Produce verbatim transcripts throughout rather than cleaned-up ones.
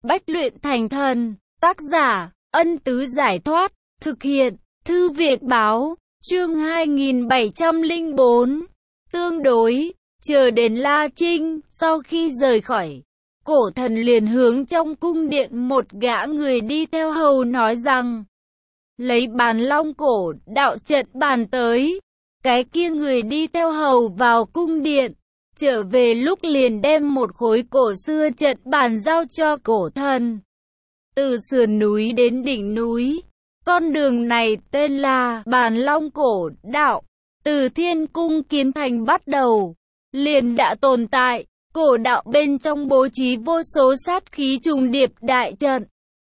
Bách luyện thành thần. Tác giả, Ân Tứ Giải Thoát. Thực hiện, Thư Việt Báo. Chương hai nghìn bảy trăm lẻ bốn. Tương đối. Chờ đến La Trinh, sau khi rời khỏi, Cổ Thần liền hướng trong cung điện một gã người đi theo hầu nói rằng, lấy Bàn Long cổ đạo trận bàn tới. Cái kia người đi theo hầu vào cung điện, trở về lúc liền đem một khối cổ xưa trận bàn giao cho Cổ Thần. Từ sườn núi đến đỉnh núi, con đường này tên là Bàn Long cổ đạo. Từ Thiên Cung kiến thành bắt đầu, liền đã tồn tại. Cổ đạo bên trong bố trí vô số sát khí trùng điệp đại trận,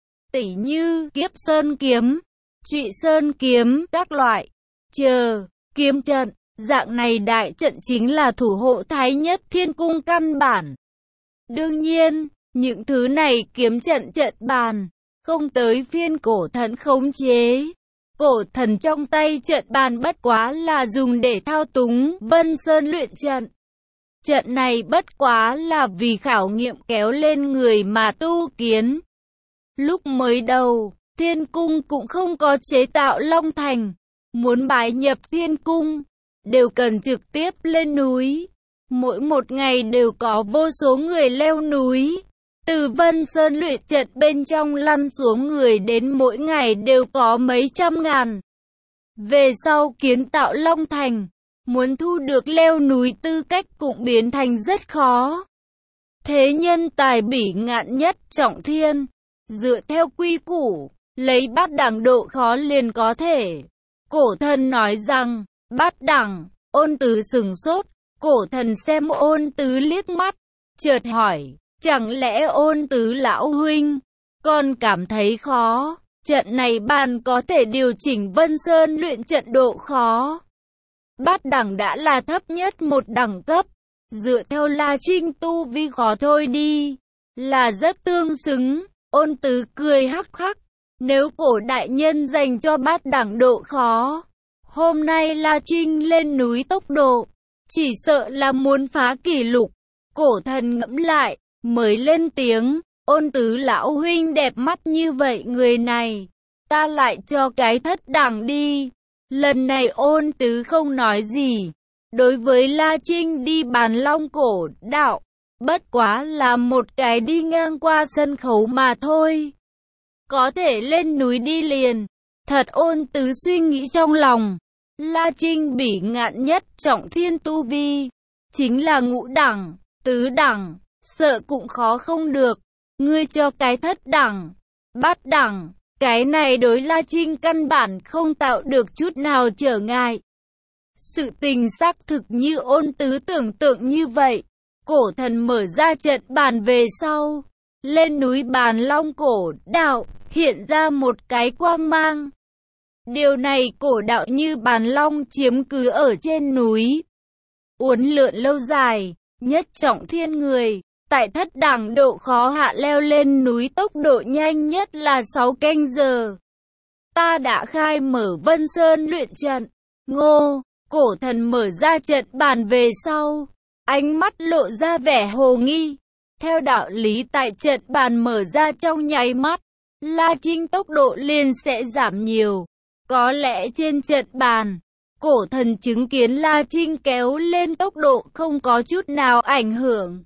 tỉ như Kiếp Sơn kiếm, Trụy Sơn kiếm, các loại chờ kiếm trận. Dạng này đại trận chính là thủ hộ Thái Nhất Thiên Cung căn bản. Đương nhiên, những thứ này kiếm trận trận bàn, không tới phiên Cổ Thần khống chế. Cổ Thần trong tay trận bàn bất quá là dùng để thao túng Vân Sơn luyện trận. Trận này bất quá là vì khảo nghiệm kéo lên người mà tu kiến. Lúc mới đầu, Thiên Cung cũng không có chế tạo Long Thành. Muốn bái nhập Thiên Cung, đều cần trực tiếp lên núi. Mỗi một ngày đều có vô số người leo núi. Từ Vân Sơn luyện trận bên trong lăn xuống người đến mỗi ngày đều có mấy trăm ngàn. Về sau kiến tạo Long Thành, muốn thu được leo núi tư cách cũng biến thành rất khó. Thế nhân tài bỉ ngạn nhất Trọng Thiên, dựa theo quy củ, lấy bát đẳng độ khó liền có thể. Cổ Thần nói rằng, bát đẳng. Ôn Tứ sửng sốt. Cổ Thần xem Ôn Tứ liếc mắt, chợt hỏi, chẳng lẽ Ôn Tứ lão huynh còn cảm thấy khó? Trận này bàn có thể điều chỉnh Vân Sơn luyện trận độ khó. Bát đẳng đã là thấp nhất một đẳng cấp, dựa theo La Trinh tu vi khó thôi đi, là rất tương xứng. Ôn Tứ cười hắc hắc, nếu Cổ đại nhân dành cho bát đẳng độ khó, hôm nay La Trinh lên núi tốc độ, chỉ sợ là muốn phá kỷ lục. Cổ Thần ngẫm lại, mới lên tiếng, Ôn Tứ lão huynh đẹp mắt như vậy, người này, ta lại cho cái thất đẳng đi. Lần này Ôn Tứ không nói gì. Đối với La Trinh đi Bàn Long cổ đạo, bất quá là một cái đi ngang qua sân khấu mà thôi. Có thể lên núi đi liền. Thật, Ôn Tứ suy nghĩ trong lòng. La Trinh bỉ ngạn nhất Trọng Thiên tu vi, chính là ngũ đẳng, tứ đẳng, sợ cũng khó không được. Ngươi cho cái thất đẳng, bát đẳng, cái này đối La Trinh căn bản không tạo được chút nào trở ngại. Sự tình xác thực như Ôn Tứ tưởng tượng như vậy. Cổ Thần mở ra trận bàn về sau, lên núi Bàn Long cổ đạo, hiện ra một cái quang mang. Điều này cổ đạo như Bàn Long chiếm cứ ở trên núi, uốn lượn lâu dài, nhất Trọng Thiên người, tại thất đẳng độ khó hạ leo lên núi tốc độ nhanh nhất là sáu canh giờ. Ta đã khai mở Vân Sơn luyện trận. Ngô, Cổ Thần mở ra trận bàn về sau, ánh mắt lộ ra vẻ hồ nghi. Theo đạo lý tại trận bàn mở ra trong nháy mắt, La Trinh tốc độ liền sẽ giảm nhiều. Có lẽ trên trận bàn, Cổ Thần chứng kiến La Trinh kéo lên tốc độ không có chút nào ảnh hưởng.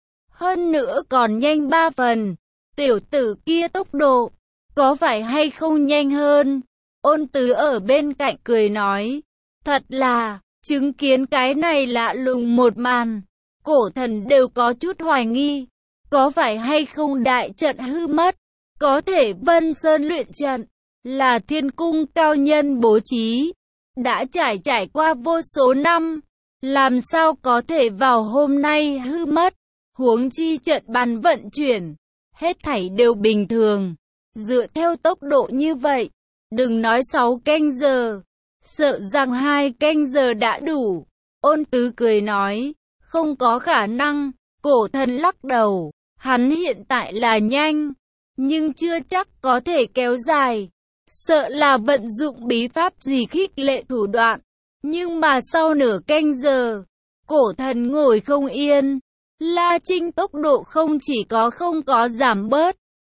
Hơn nữa còn nhanh ba phần. Tiểu tử kia tốc độ, có phải hay không nhanh hơn? Ôn Tứ ở bên cạnh cười nói. Thật là, chứng kiến cái này lạ lùng một màn, Cổ Thần đều có chút hoài nghi. Có phải hay không đại trận hư mất? Có thể Vân Sơn luyện trận là Thiên Cung cao nhân bố trí, đã trải trải qua vô số năm, làm sao có thể vào hôm nay hư mất? Huống chi trận bàn vận chuyển, hết thảy đều bình thường. Dựa theo tốc độ như vậy, đừng nói sáu canh giờ, sợ rằng hai canh giờ đã đủ. Ôn Tứ cười nói, không có khả năng. Cổ Thần lắc đầu, hắn hiện tại là nhanh, nhưng chưa chắc có thể kéo dài. Sợ là vận dụng bí pháp gì khích lệ thủ đoạn. Nhưng mà sau nửa canh giờ, Cổ Thần ngồi không yên. La Trinh tốc độ không chỉ có không có giảm bớt,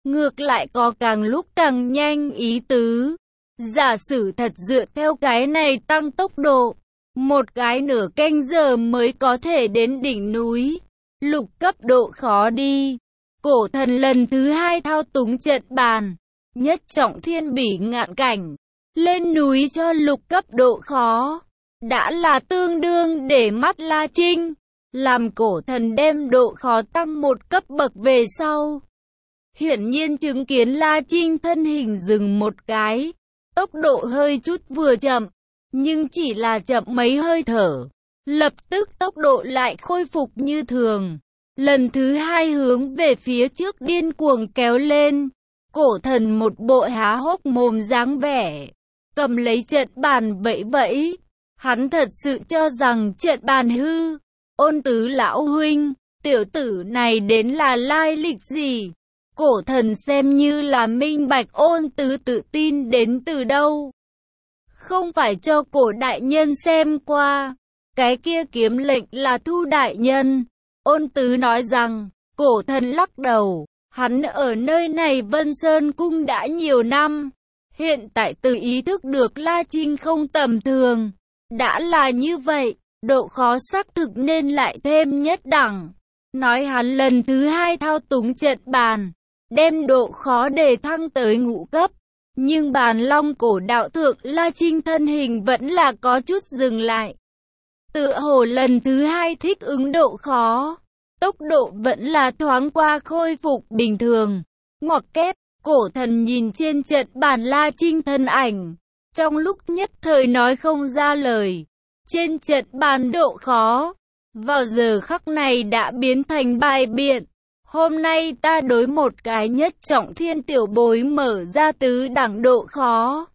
ngược lại có càng lúc càng nhanh ý tứ. Giả sử thật dựa theo cái này tăng tốc độ, một cái nửa canh giờ mới có thể đến đỉnh núi. Lục cấp độ khó đi. Cổ thần lần thứ hai thao túng trận bàn, nhất trọng thiên bỉ ngạn cảnh, lên núi cho lục cấp độ khó, đã là tương đương để mắt La Trinh. Làm cổ thần đem độ khó tăng một cấp bậc về sau, hiển nhiên chứng kiến La Trinh thân hình dừng một cái, tốc độ hơi chút vừa chậm, nhưng chỉ là chậm mấy hơi thở, lập tức tốc độ lại khôi phục như thường. Lần thứ hai hướng về phía trước điên cuồng kéo lên, cổ thần một bộ há hốc mồm dáng vẻ, cầm lấy trận bàn vẫy vẫy. Hắn thật sự cho rằng trận bàn hư. Ôn Tứ lão huynh, tiểu tử này đến là lai lịch gì? Cổ thần xem như là minh bạch Ôn Tứ tự tin đến từ đâu. Không phải cho cổ đại nhân xem qua, cái kia kiếm lệnh là Thu đại nhân. Ôn Tứ nói rằng, cổ thần lắc đầu, hắn ở nơi này Vân Sơn Cung đã nhiều năm, hiện tại tự ý thức được La Trinh không tầm thường. Đã là như vậy, độ khó xác thực nên lại thêm nhất đẳng. Nói hắn lần thứ hai thao túng trận bàn, đem độ khó đề thăng tới ngũ cấp. Nhưng bàn long cổ đạo thượng La Trinh thân hình vẫn là có chút dừng lại. Tựa hồ lần thứ hai thích ứng độ khó, tốc độ vẫn là thoáng qua khôi phục bình thường. Ngoặc kép, cổ thần nhìn trên trận bàn La Trinh thân ảnh, trong lúc nhất thời nói không ra lời. Trên trận bàn độ khó, vào giờ khắc này đã biến thành bài biện. Hôm nay ta đối một cái nhất trọng thiên tiểu bối mở ra tứ đẳng độ khó.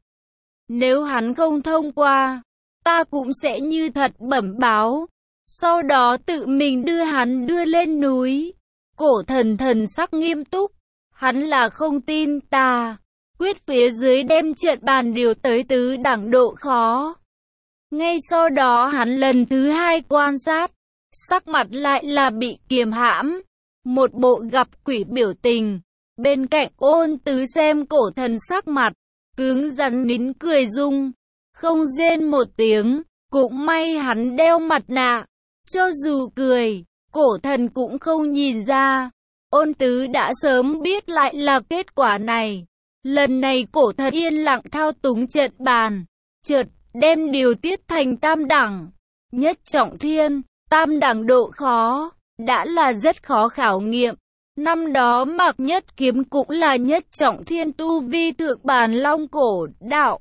Nếu hắn không thông qua, ta cũng sẽ như thật bẩm báo. Sau đó tự mình đưa hắn đưa lên núi. Cổ thần thần sắc nghiêm túc. Hắn là không tin ta. Quyết phía dưới đem trận bàn điều tới tứ đẳng độ khó. Ngay sau đó hắn lần thứ hai quan sát. Sắc mặt lại là bị kiềm hãm. Một bộ gặp quỷ biểu tình. Bên cạnh Ôn Tứ xem cổ thần sắc mặt, cứng rắn nín cười rung, không rên một tiếng. Cũng may hắn đeo mặt nạ, cho dù cười, cổ thần cũng không nhìn ra. Ôn Tứ đã sớm biết lại là kết quả này. Lần này cổ thần yên lặng thao túng trận bàn, chợt đem điều tiết thành tam đẳng. Nhất trọng thiên, tam đẳng độ khó, đã là rất khó khảo nghiệm. Năm đó Mạc Nhất Kiếm cũng là nhất trọng thiên tu vi thượng bàn long cổ đạo.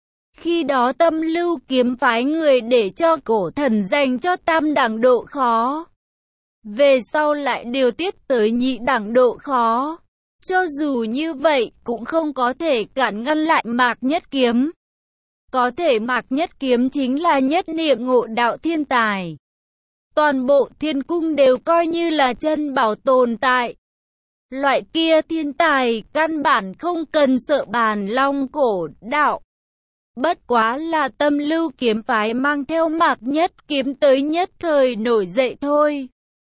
Khi đó Tâm Lưu kiếm phái người để cho cổ thần dành cho tam đẳng độ khó. Về sau lại điều tiết tới nhị đẳng độ khó. Cho dù như vậy cũng không có thể cản ngăn lại Mạc Nhất Kiếm. Có thể Mạc Nhất Kiếm chính là nhất niệm ngộ đạo thiên tài. Toàn bộ thiên cung đều coi như là chân bảo tồn tại. Loại kia thiên tài căn bản không cần sợ bàn long cổ đạo. Bất quá là Tâm Lưu kiếm phái mang theo Mạc Nhất Kiếm tới nhất thời nổi dậy thôi.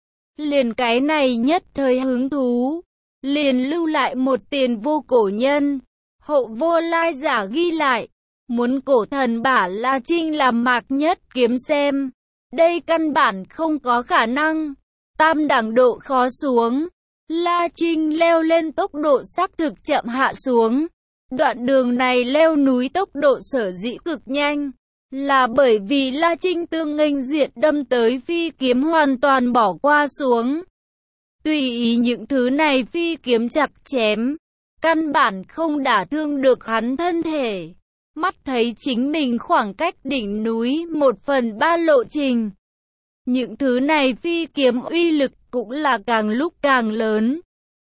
Liền cái này nhất thời hứng thú, liền lưu lại một tiền vô cổ nhân. Hậu vô lai giả ghi lại, muốn cổ thần bả La Trinh làm Mạc Nhất Kiếm xem. Đây căn bản không có khả năng. Tam đẳng độ khó xuống, La Trinh leo lên tốc độ xác thực chậm hạ xuống. Đoạn đường này leo núi tốc độ sở dĩ cực nhanh, là bởi vì La Trinh tương nghênh diện đâm tới phi kiếm hoàn toàn bỏ qua xuống. Tùy ý những thứ này phi kiếm chặt chém, căn bản không đả thương được hắn thân thể. Mắt thấy chính mình khoảng cách đỉnh núi một phần ba lộ trình. Những thứ này phi kiếm uy lực cũng là càng lúc càng lớn.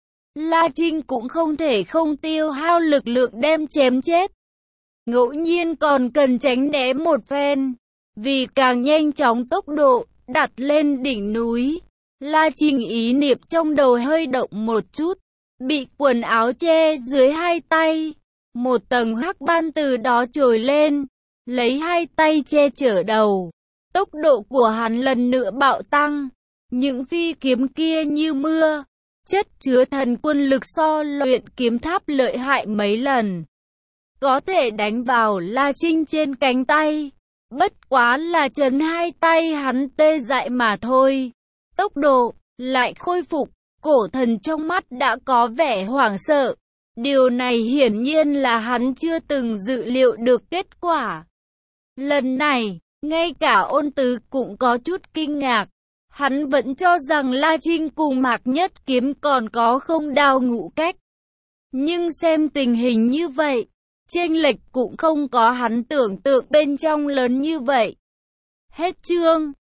La Trinh cũng không thể không tiêu hao lực lượng đem chém chết. Ngẫu nhiên còn cần tránh né một phen. Vì càng nhanh chóng tốc độ, đặt lên đỉnh núi. La Trinh ý niệm trong đầu hơi động một chút. Bị quần áo che dưới hai tay. Một tầng hắc ban từ đó trồi lên. Lấy hai tay che chở đầu. Tốc độ của hắn lần nữa bạo tăng. Những phi kiếm kia như mưa. chất chứa thần quân lực so luyện kiếm tháp lợi hại mấy lần. Có thể đánh vào La Trinh trên cánh tay. Bất quá là chấn hai tay hắn tê dại mà thôi. Tốc độ lại khôi phục, cổ thần trong mắt đã có vẻ hoảng sợ. Điều này hiển nhiên là hắn chưa từng dự liệu được kết quả. Lần này, ngay cả Ôn Tứ cũng có chút kinh ngạc. Hắn vẫn cho rằng La Trinh cùng Mạc Nhất Kiếm còn có không đao ngũ cách. Nhưng xem tình hình như vậy, chênh lệch cũng không có hắn tưởng tượng bên trong lớn như vậy. Hết chương.